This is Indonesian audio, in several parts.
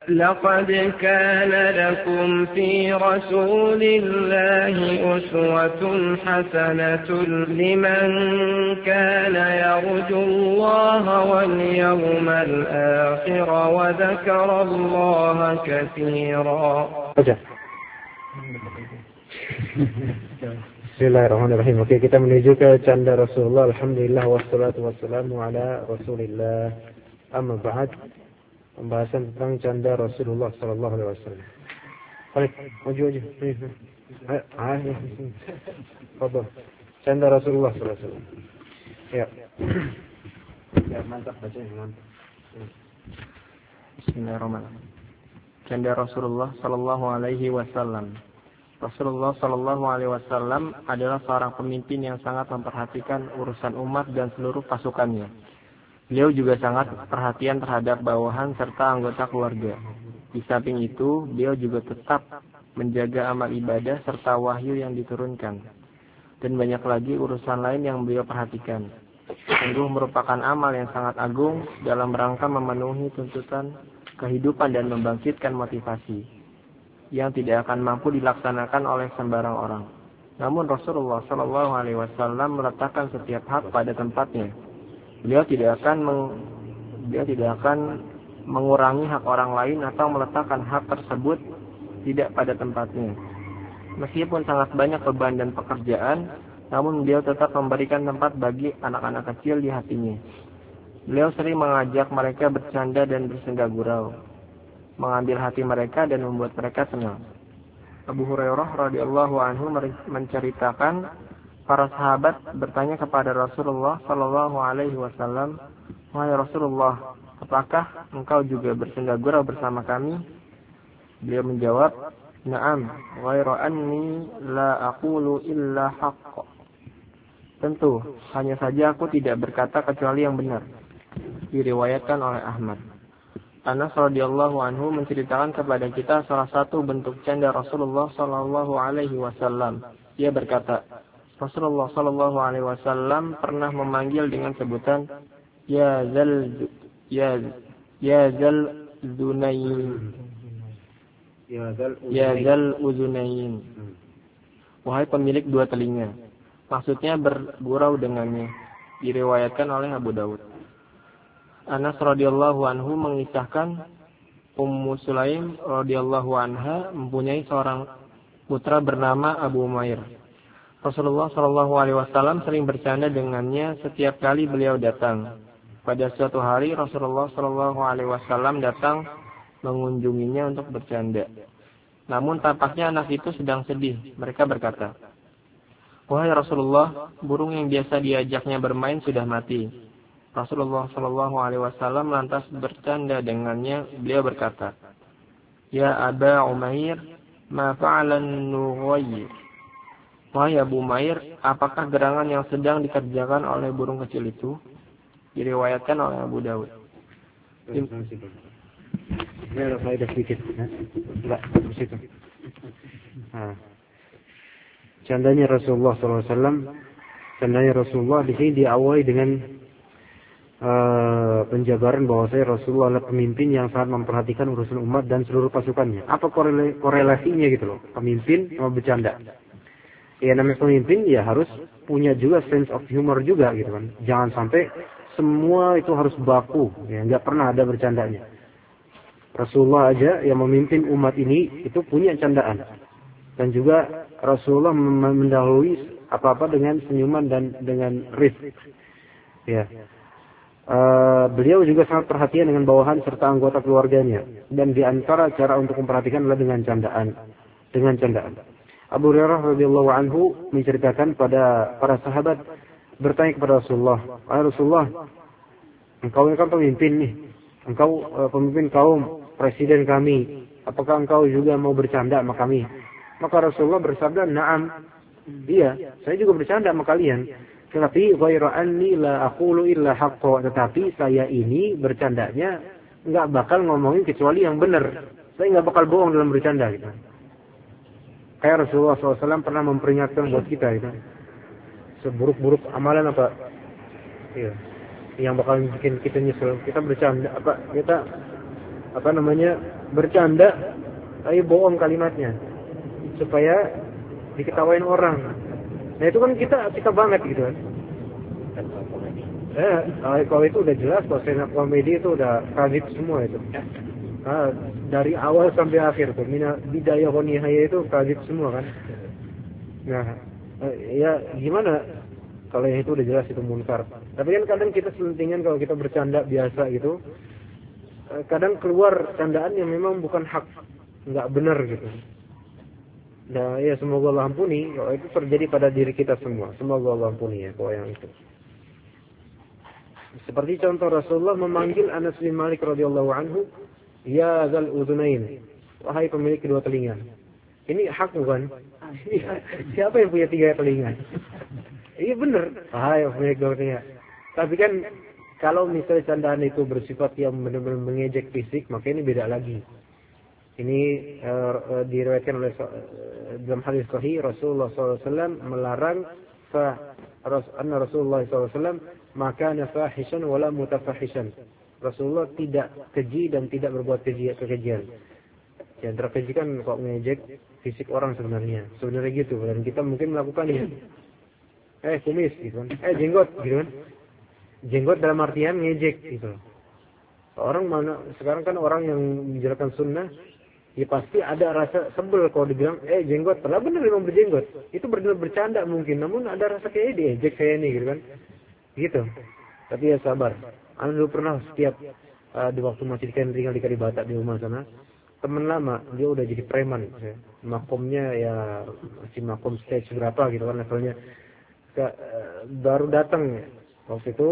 لقد كان لكم في رسول الله أسوة حسنة لمن كان يرجو الله واليوم الآخر وذكر الله كثيرا. Bismillahirrahmanirrahim. Oke, kita menuju ke canda Rasulullah. Alhamdulillah wassalatu wassalamu ala Rasulillah. Amma ba'd. Pembahasan tentang canda Rasulullah sallallahu alaihi wasallam. Baik, maju aja. Apa? Canda Rasulullah sallallahu alaihi wasallam. Ya. Ya, mantap baca mantap. Bismillahirrahmanirrahim. Canda Rasulullah sallallahu alaihi wasallam. Rasulullah sallallahu alaihi wasallam adalah seorang pemimpin yang sangat memperhatikan urusan umat dan seluruh pasukannya. Beliau juga sangat perhatian terhadap bawahan serta anggota keluarga. Di samping itu, beliau juga tetap menjaga amal ibadah serta wahyu yang diturunkan. Dan banyak lagi urusan lain yang beliau perhatikan. Sungguh merupakan amal yang sangat agung dalam rangka memenuhi tuntutan kehidupan dan membangkitkan motivasi yang tidak akan mampu dilaksanakan oleh sembarang orang. Namun Rasulullah sallallahu alaihi wasallam meletakkan setiap hak pada tempatnya. Beliau tidak akan mengurangi hak orang lain atau meletakkan hak tersebut tidak pada tempatnya. Meskipun sangat banyak beban dan pekerjaan, namun beliau tetap memberikan tempat bagi anak-anak kecil di hatinya. Beliau sering mengajak mereka bercanda dan bersenda gurau, mengambil hati mereka dan membuat mereka senang. Abu Hurairah radhiyallahu anhu menceritakan, para sahabat bertanya kepada Rasulullah sallallahu alaihi wasallam, "Wahai Rasulullah, apakah engkau juga bersenda gurau bersama kami?" Beliau menjawab, "Na'am, ghaira anni la aqulu illa haqq." Tentu, hanya saja aku tidak berkata kecuali yang benar. Diriwayatkan oleh Ahmad. Anas radhiyallahu anhu menceritakan kepada kita salah satu bentuk canda Rasulullah sallallahu alaihi wasallam. Ia berkata, Rasulullah sallallahu alaihi wasallam pernah memanggil dengan sebutan ya zal zunayn. Ya zal uzunayn. Wahai pemilik dua telinga. Maksudnya bergurau dengannya. Diriwayatkan oleh Abu Dawud. Anas radhiyallahu anhu mengisahkan Ummu Sulaim radhiyallahu anha mempunyai seorang putra bernama Abu Umair. Rasulullah sallallahu alaihi wasallam sering bercanda dengannya setiap kali beliau datang. Pada suatu hari Rasulullah sallallahu alaihi wasallam datang mengunjunginya untuk bercanda. Namun tampaknya anak itu sedang sedih. Mereka berkata, "Wahai Rasulullah, burung yang biasa diajaknya bermain sudah mati." Rasulullah sallallahu alaihi wasallam lantas bercanda dengannya. Beliau berkata, "Ya Aba Umair, ma fa'alan nughayr?" Wahai Abu Umair, apakah gerangan yang sedang dikerjakan oleh burung kecil itu? Diriwayatkan oleh Abu Dawud. Ini ada faedah sedikit. Enggak, di situ. Candanya Rasulullah SAW. Candanya Rasulullah di sini diawali dengan penjabaran bahwa Rasulullah adalah pemimpin yang sangat memperhatikan urusan umat dan seluruh pasukannya. Apa korelasinya gitu loh? Pemimpin sama bercanda. Ya namanya pemimpin ya harus punya juga sense of humor juga gitu kan. Jangan sampai semua itu harus baku, ya nggak pernah ada bercandanya. Rasulullah aja yang memimpin umat ini itu punya candaan. Dan juga Rasulullah mendahului apa-apa dengan senyuman dan dengan rifq. Ya. Beliau juga sangat perhatian dengan bawahan serta anggota keluarganya. Dan di antara cara untuk memperhatikan adalah dengan candaan. Abu Hurairah radhiyallahu anhu menceritakan pada para sahabat bertanya kepada Rasulullah, "Wahai Rasulullah, engkau ini kan pemimpin nih. Engkau pemimpin kaum, presiden kami. Apakah engkau juga mau bercanda sama kami?" Maka Rasulullah bersabda, "Na'am." Iya, saya juga bercanda sama kalian. Tetapi ghaira anni la aqulu illa haqqa. Tetapi saya ini bercandanya enggak bakal ngomongin kecuali yang benar. Saya enggak bakal bohong dalam bercanda gitu. Kayak Rasulullah SAW pernah memperingatkan buat kita gitu. Seburuk-buruk amalan apa? Iya. Yang bakal bikin kita nyesel. Kita bercanda apa? Kita bercanda tapi bohong kalimatnya supaya diketawain orang. Nah itu kan kita banget gitu kan. Kalau itu udah jelas, kalau stand up comedy itu udah kredit semua itu. Dari awal sampai akhir tuh, bidayah wa nihayah itu kredit semua kan. Nah, ya gimana kalau yang itu udah jelas itu munkar. Tapi kan kadang kita selentingan kalau kita bercanda biasa gitu, kadang keluar candaan yang memang bukan hak, nggak benar gitu. Nah, ya semoga Allah ampuni kalau itu terjadi pada diri kita semua. Semoga Allah ampuni ya kalau yang itu. Seperti contoh Rasulullah memanggil Anas bin Malik radhiyallahu anhu, ya dzal udhunain, wahai pemilik kedua telinga. Ini hak bukan? Siapa yang punya 3 telinga? Iya benar. Wahai pemilik kedua telinga. Tapi kan kalau misalnya candaan itu bersifat yang benar-benar mengejek fisik, maka ini beda lagi. Ini diriwayatkan oleh dalam hadis sahih Rasulullah SAW melarang anna Rasulullah SAW maka nafahishan wala mutafahishan. Rasulullah tidak keji dan tidak berbuat kekejian. Yang terkeji kan kok ngejek fisik orang sebenarnya gitu. Dan kita mungkin melakukannya. Kumis gitu kan. Jenggot gitu kan. Jenggot dalam artian ngejek gitu. Orang mana sekarang kan orang yang menjalankan sunnah, ya pasti ada rasa sebel kalau dibilang jenggot, padahal benar memang berjenggot. Itu benar bercanda mungkin, namun ada rasa kayak diejek saya ini gitu kan. Gitu. Tapi ya sabar. Anda dulu pernah setiap di waktu masih tinggal di Kalibata di rumah sana, teman lama dia udah jadi preman. Makomnya ya masih makom stage berapa gitu kan levelnya. Baru datang waktu itu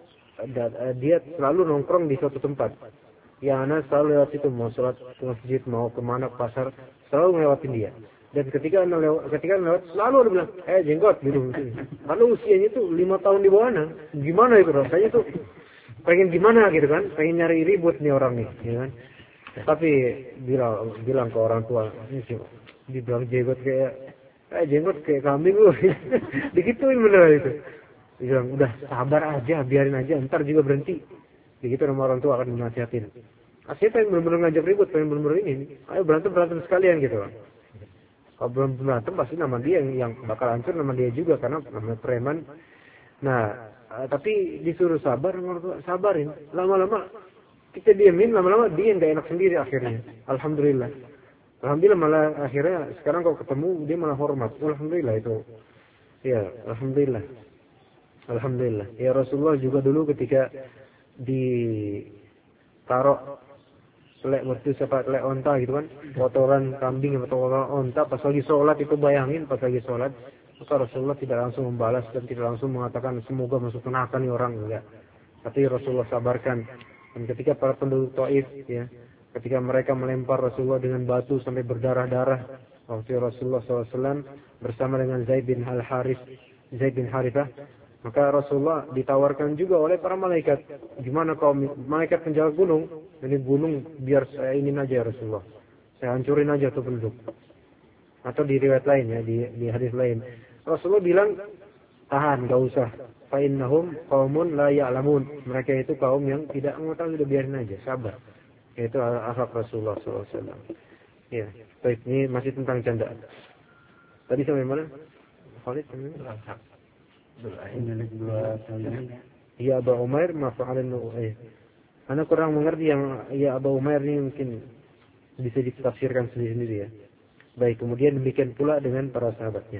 dia selalu nongkrong di suatu tempat. Ya anak selalu lewat situ, mau sholat ke masjid, mau kemana ke pasar, selalu ngelewatin dia. Dan ketika lewat selalu ada bilang, jenggot gitu. Lalu usianya tuh 5 tahun di bawah anak. Gimana itu rasanya tuh? Pengen gimana gitu kan? Pengen nyari ribut nih orang nih, gitu kan? Tapi bilang ke orang tua, ini sih, dibilang jenggot kayak kambing lu. Digituin bener itu. Bilang udah sabar aja, biarin aja, ntar juga berhenti. Begitu nama orang tua akan menasihatin. Siapa yang benar-benar ngajak ribut, pengen benar-benar ini, ayo berantem sekalian gitu. Kalau belum berantem pasti nama dia yang bakal hancur, nama dia juga karena namanya preman. Nah, tapi disuruh sabar, sabarin. Lama-lama kita diemin, lama-lama dia nggak enak sendiri akhirnya. Alhamdulillah malah akhirnya sekarang kalau ketemu dia malah hormat. Alhamdulillah itu. Ya, alhamdulillah. Ya Rasulullah juga dulu ketika ditaruh telek onta gitu kan, kotoran kambing atau kotoran onta pas lagi sholat itu, bayangin pas lagi sholat, maka Rasulullah tidak langsung membalas dan tidak langsung mengatakan semoga masuk neraka nih orang, enggak. Tapi Rasulullah sabarkan. Dan ketika para penduduk Taif ya, ketika mereka melempar Rasulullah dengan batu sampai berdarah-darah, waktu Rasulullah SAW bersama dengan Zaid bin Harithah, maka Rasulullah ditawarkan juga oleh para malaikat. Gimana kau malaikat penjaga gunung? Ini gunung biar saya ini aja ya Rasulullah. Saya hancurin aja tuh penduduk. Atau di riwayat lain ya, di hadis lain. Rasulullah bilang, tahan, gak usah. Fa innahum qaumun la ya'lamun. Mereka itu kaum yang tidak mengetahui, udah biarin aja, sabar. Itu akhlak Rasulullah SAW. Ya, baik, ini masih tentang candaan. Tadi sampai mana? Khalid Ya Abu Umair mafa'alan Anak kurang mengerti yang ya Abu Umair ini mungkin bisa ditafsirkan sendiri-sendiri ya. Baik, kemudian demikian pula dengan para sahabatnya.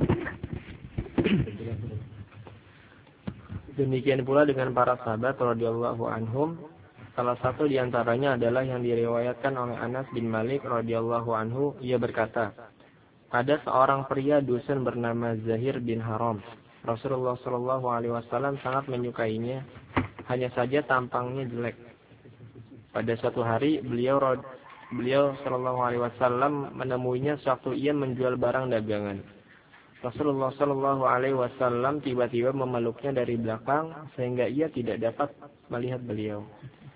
Demikian pula dengan para sahabat radhiyallahu anhum. Salah satu di antaranya adalah yang diriwayatkan oleh Anas bin Malik radhiyallahu anhu, ia berkata, ada seorang pria dusun bernama Zahir bin Haram. Rasulullah Shallallahu Alaihi Wasallam sangat menyukainya, hanya saja tampangnya jelek. Pada suatu hari beliau Shallallahu Alaihi Wasallam menemuinya sewaktu ia menjual barang dagangan. Rasulullah Shallallahu Alaihi Wasallam tiba-tiba memeluknya dari belakang sehingga ia tidak dapat melihat beliau.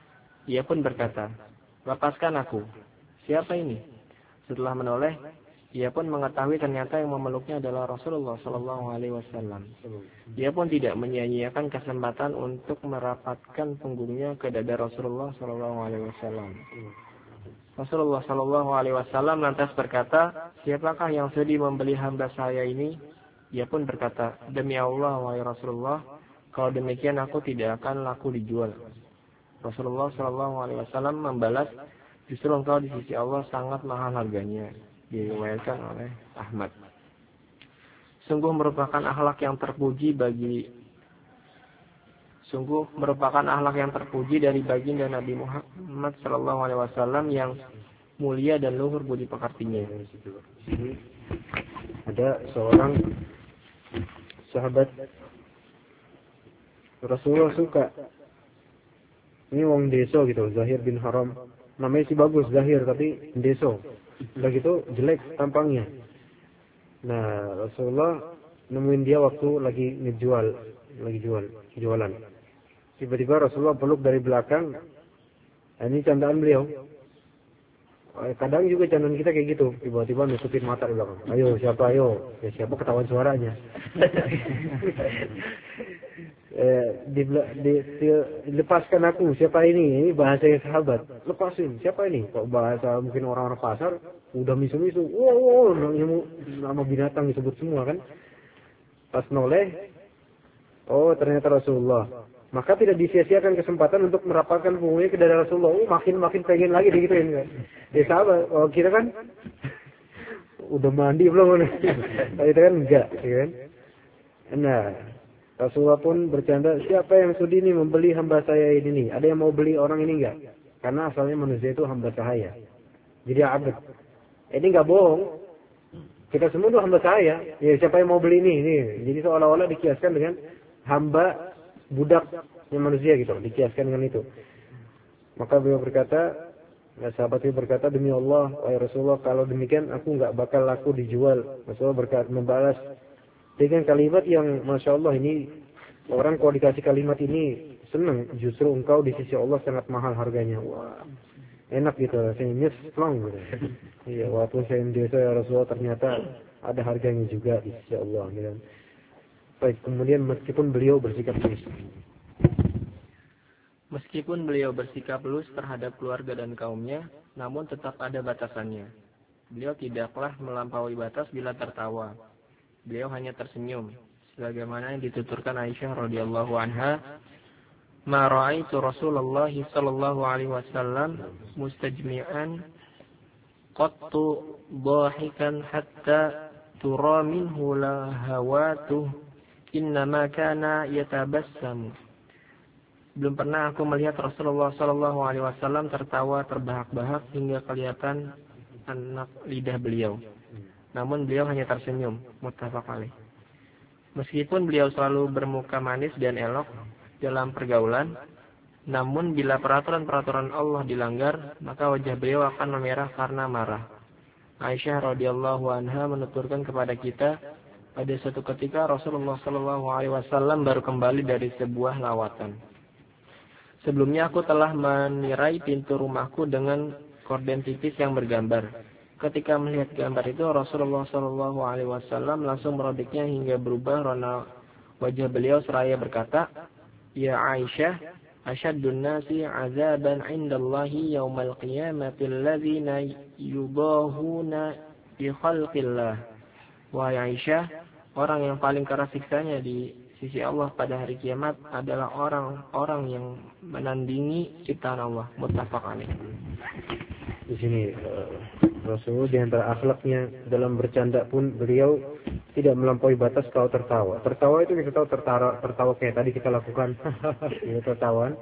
Ia pun berkata, lepaskan aku. Siapa ini? Setelah menoleh, Ia pun mengetahui ternyata yang memeluknya adalah Rasulullah Shallallahu Alaihi Wasallam. Ia pun tidak menyia-nyiakan kesempatan untuk merapatkan punggungnya ke dada Rasulullah Shallallahu Alaihi Wasallam. Rasulullah Shallallahu Alaihi Wasallam lantas berkata, siapakah yang sudi membeli hamba saya ini? Ia pun berkata, demi Allah, wahai Rasulullah, kalau demikian aku tidak akan laku dijual. Rasulullah Shallallahu Alaihi Wasallam membalas, justru engkau di sisi Allah sangat mahal harganya. Diriwayatkan oleh Ahmad. Sungguh merupakan akhlak yang terpuji dari baginda Nabi Muhammad Sallallahu Alaihi Wasallam yang mulia dan luhur budi pekertinya. Ada seorang sahabat Rasulullah suka. Ini wong deso gitu, Zahir bin Haram. Namanya sih bagus Zahir, tapi deso. Udah gitu jelek tampangnya. Nah, Rasulullah nemuin dia waktu lagi jualan. Tiba-tiba Rasulullah peluk dari belakang. Ini candaan beliau. Kadang juga candaan kita kayak gitu. Tiba-tiba nutupin mata di belakang. Ayo, siapa ayo? Ya siapa ketahuan suaranya. Lepaskan aku, siapa ini? Ini bahasa sahabat. Lepasin, siapa ini? Kok bahasa mungkin orang-orang pasar udah misu-misu. Wow, nama binatang disebut semua kan. Pas noleh, oh ternyata Rasulullah. Maka tidak disia-siakan kesempatan untuk merapatkan punggungnya ke dada Rasulullah. Makin pengen lagi digituin kan. Ya sahabat, oh kita kan udah mandi belum? Kita kan enggak, ya kan? Nah, Rasulullah pun bercanda, siapa yang sudi nih membeli hamba saya ini nih? Ada yang mau beli orang ini enggak? Karena asalnya manusia itu hamba sahaya. Jadi abad. Ini enggak bohong. Kita semua itu hamba sahaya. Ya siapa yang mau beli ini? Nih. Jadi seolah-olah dikiaskan dengan hamba budak yang manusia gitu. Dikiaskan dengan itu. Maka beliau berkata, sahabat itu berkata, demi Allah, wahai Rasulullah, kalau demikian aku enggak bakal laku dijual. Rasulullah berkata, membalas dengan kalimat yang Masya Allah, ini orang kalau dikasih kalimat ini senang. Justru engkau di sisi Allah sangat mahal harganya. Wah, enak gitu, saya nyeslang gitu. Iya, walaupun saya desa ya Rasulullah, ternyata ada harganya juga di sisi Allah gitu. Baik, kemudian meskipun beliau bersikap lurus terhadap keluarga dan kaumnya, namun tetap ada batasannya. Beliau tidaklah melampaui batas bila tertawa. Beliau hanya tersenyum, sebagaimana yang dituturkan Aisyah radhiyallahu anha, "Ma ra'aitu Rasulullah sallallahu alaihi wasallam mustajmi'an qattu dhahikan hatta tura minhu lahawatuh, innama kana yatabassamu." Belum pernah aku melihat Rasulullah sallallahu alaihi wasallam tertawa terbahak-bahak hingga kelihatan anak lidah beliau. Namun beliau hanya tersenyum. Muttafaq alaih. Meskipun beliau selalu bermuka manis dan elok dalam pergaulan, namun bila peraturan-peraturan Allah dilanggar, maka wajah beliau akan memerah karena marah. Aisyah radhiyallahu anha menuturkan kepada kita, pada suatu ketika Rasulullah sallallahu alaihi wasallam baru kembali dari sebuah lawatan. Sebelumnya aku telah menirai pintu rumahku dengan korden tipis yang bergambar. Ketika melihat gambar itu, Rasulullah Shallallahu Alaihi Wasallam langsung merobeknya hingga berubah warna wajah beliau seraya berkata, Ya Aisyah, asyaddun nasi azaban indallahi yaumal qiyamati alladzina yudahuna bi khalqillah. Wahai Aisyah, orang yang paling keras siksanya di sisi Allah pada hari kiamat adalah orang-orang yang menandingi ciptaan Allah. Muttafaq alaih. Di sini Rasulullah di antara akhlaknya dalam bercanda pun beliau tidak melampaui batas kalau tertawa. Tertawa itu kita tahu tertawa kayak tadi kita lakukan. Ini tertawaan.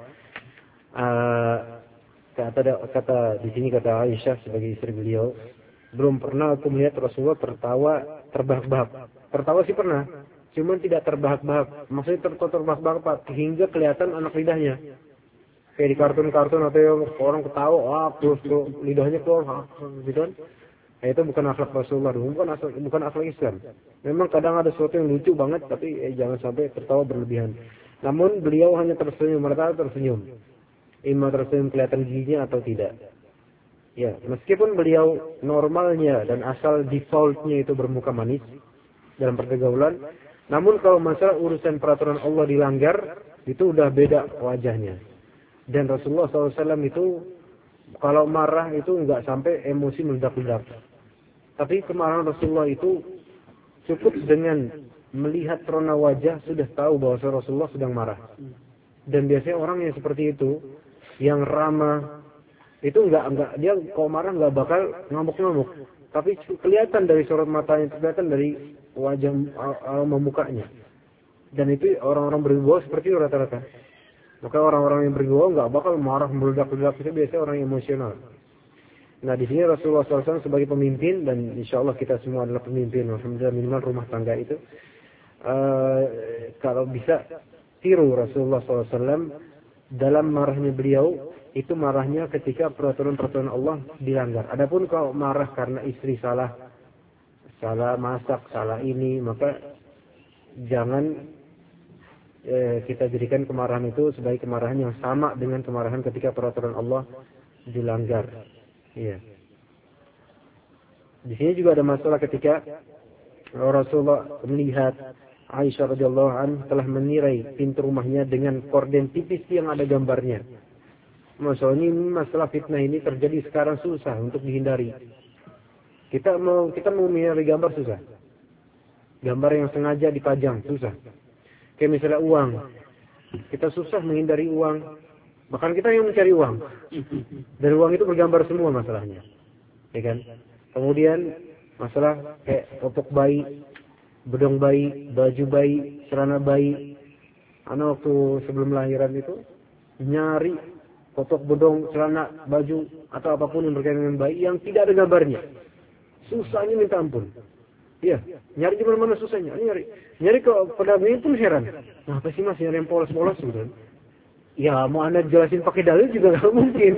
Kata di sini kata Aisyah sebagai istri beliau, belum pernah aku melihat Rasulullah tertawa terbahak-bahak. Tertawa sih pernah, cuman tidak terbahak-bahak. Maksudnya terbahak-bahak hingga kelihatan anak lidahnya. Kayak di kartun-kartun atau orang ketawa, terus lidahnya keluar, gitu kan? Nah, itu bukan akhlak Rasulullah, bukan akhlak Islam. Memang kadang ada sesuatu yang lucu banget, tapi jangan sampai tertawa berlebihan. Namun beliau hanya tersenyum, mereka tersenyum. Ima tersenyum kelihatan giginya atau tidak. Ya, meskipun beliau normalnya dan asal defaultnya itu bermuka manis dalam pergaulan, namun kalau masalah urusan peraturan Allah dilanggar, itu udah beda wajahnya. Dan Rasulullah SAW itu kalau marah itu nggak sampai emosi meledak-ledak. Tapi kemarahan Rasulullah itu cukup dengan melihat rona wajah sudah tahu bahwa Rasulullah sedang marah. Dan biasanya orang yang seperti itu, yang ramah, itu enggak dia kalau marah enggak bakal ngamuk-ngamuk. Tapi kelihatan dari sorot matanya, kelihatan dari wajah memukanya. Dan itu orang-orang berwibawa seperti itu rata-rata. Maka orang-orang yang berwibawa enggak bakal marah meledak-ledak, itu biasanya orang emosional. Nah, di sini Rasulullah SAW sebagai pemimpin, dan insya Allah kita semua adalah pemimpin, alhamdulillah minimal rumah tangga itu. Kalau bisa tiru Rasulullah SAW dalam marahnya beliau, itu marahnya ketika peraturan-peraturan Allah dilanggar. Adapun kalau marah karena istri salah masak, salah ini, maka jangan kita jadikan kemarahan itu sebagai kemarahan yang sama dengan kemarahan ketika peraturan Allah dilanggar. Iya. Di sini juga ada masalah ketika Rasulullah melihat Aisyah radhiyallahu anha telah menirai pintu rumahnya dengan korden tipis yang ada gambarnya. Masalah fitnah ini terjadi sekarang susah untuk dihindari. Kita mau menghindari gambar susah. Gambar yang sengaja dipajang susah. Kayak misalnya uang. Kita susah menghindari uang. Bahkan kita yang mencari uang. Dan uang itu bergambar semua masalahnya. Ya kan? Kemudian masalah kayak popok bayi, bedong bayi, baju bayi, celana bayi. Anak waktu sebelum lahiran itu nyari popok bedong, celana, baju atau apapun yang berkaitan dengan bayi yang tidak ada gambarnya. Susahnya minta ampun. Iya, nyari di mana-mana susahnya. Nyari ke pedagangnya pun heran. Nah, apa sih Mas nyari yang polos-polos gitu? Ya, mau Anda jelasin pakai dalil juga nggak mungkin.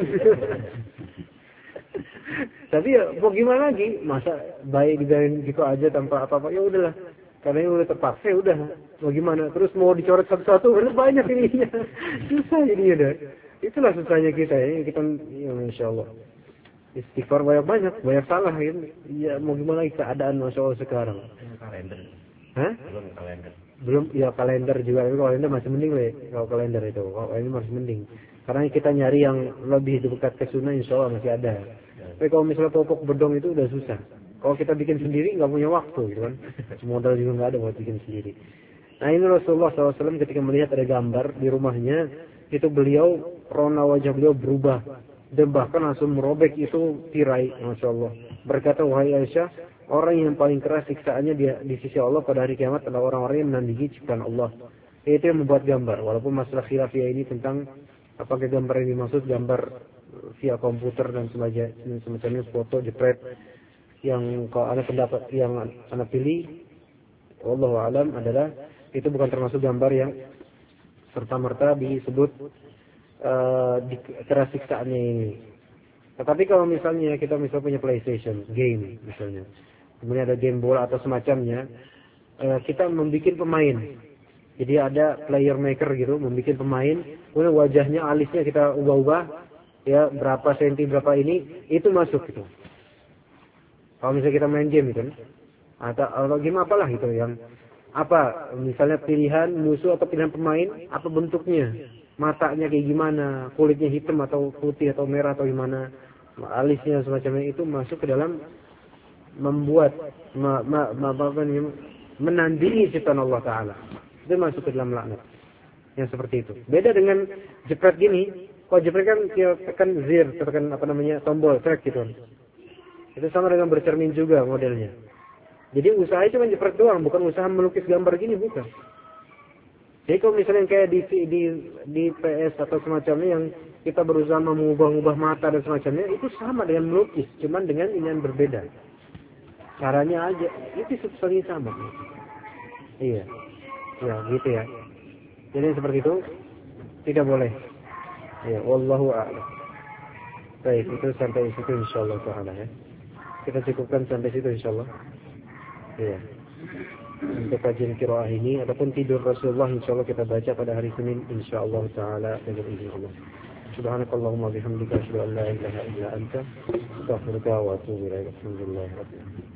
Tapi ya mau gimana lagi? Masa bayi dibiarin gitu aja tanpa apa-apa? Ya udahlah. Karena ini udah terpaksa, ya udah. Mau gimana? Terus mau dicoret satu-satu, udah banyak ininya. Susah jadinya dah. Itulah susahnya kita ya. Kita ya insyaallah. Istighfar banyak salah ya. Ya mau gimana lagi keadaan Masya Allah sekarang. Kalender. Hah? Belum kalender. Belum, ya kalender juga. Tapi kalender masih mending lah. Kalau kalender itu. Kalau ini masih mending. Karena kita nyari yang lebih dekat ke sunnah insya Allah masih ada. Tapi kalau misalnya popok bedong itu udah susah. Kalau kita bikin sendiri nggak punya waktu gitu kan. Modal juga nggak ada buat bikin sendiri. Nah ini Rasulullah SAW ketika melihat ada gambar di rumahnya. Itu beliau, rona wajah beliau berubah. Dan bahkan langsung merobek itu tirai. Masya Allah. Berkata, wahai Aisyah, orang yang paling keras siksaannya di sisi Allah pada hari kiamat adalah orang-orang yang menandingi ciptaan Allah. Itu yang membuat gambar. Walaupun masalah khilafiyah ini tentang apakah gambar yang dimaksud gambar via komputer dan semacamnya foto jepret. Yang kalau ada pendapat yang anda pilih, wallahu alam adalah itu bukan termasuk gambar yang serta-merta disebut keras siksaannya ini. Tetapi kalau misalnya kita punya PlayStation game misalnya, kemudian ada game bola atau semacamnya, kita membuat pemain. Jadi ada player maker gitu, membuat pemain, kemudian wajahnya, alisnya kita ubah-ubah, ya berapa senti berapa ini, itu masuk gitu. Kalau misalnya kita main game gitu, atau game apalah gitu yang apa, misalnya pilihan musuh atau pilihan pemain, apa bentuknya, matanya kayak gimana, kulitnya hitam atau putih atau merah atau gimana, alisnya semacamnya, itu masuk ke dalam membuat menandingi ciptaan Allah Ta'ala. Itu masuk ke dalam laknat yang seperti itu. Beda dengan jepret gini. Kalau jepret kan dia tekan zir, tekan tombol track gitu. Itu sama dengan bercermin juga modelnya. Jadi usahanya cuma jepret doang, bukan usaha melukis gambar gini, bukan. Jadi kalau misalnya kayak di PS atau semacamnya yang kita berusaha mengubah-ubah mata dan semacamnya, itu sama dengan melukis, cuman dengan ini yang berbeda. Caranya aja, itu substansinya sama. Iya. Ya, gitu ya. Jadi seperti itu tidak boleh. Ya, wallahu a'lam. Baik, itu sampai situ insyaallah taala ya. Kita cukupkan sampai situ insyaallah. Ya. Untuk kajian qiraah ini ataupun tidur Rasulullah insyaallah kita baca pada hari Senin insyaallah taala dengan izin Allah. Subhanakallahumma bihamdika asyhadu an la ilaha illa anta astaghfiruka wa atubu ilaik. Alhamdulillah.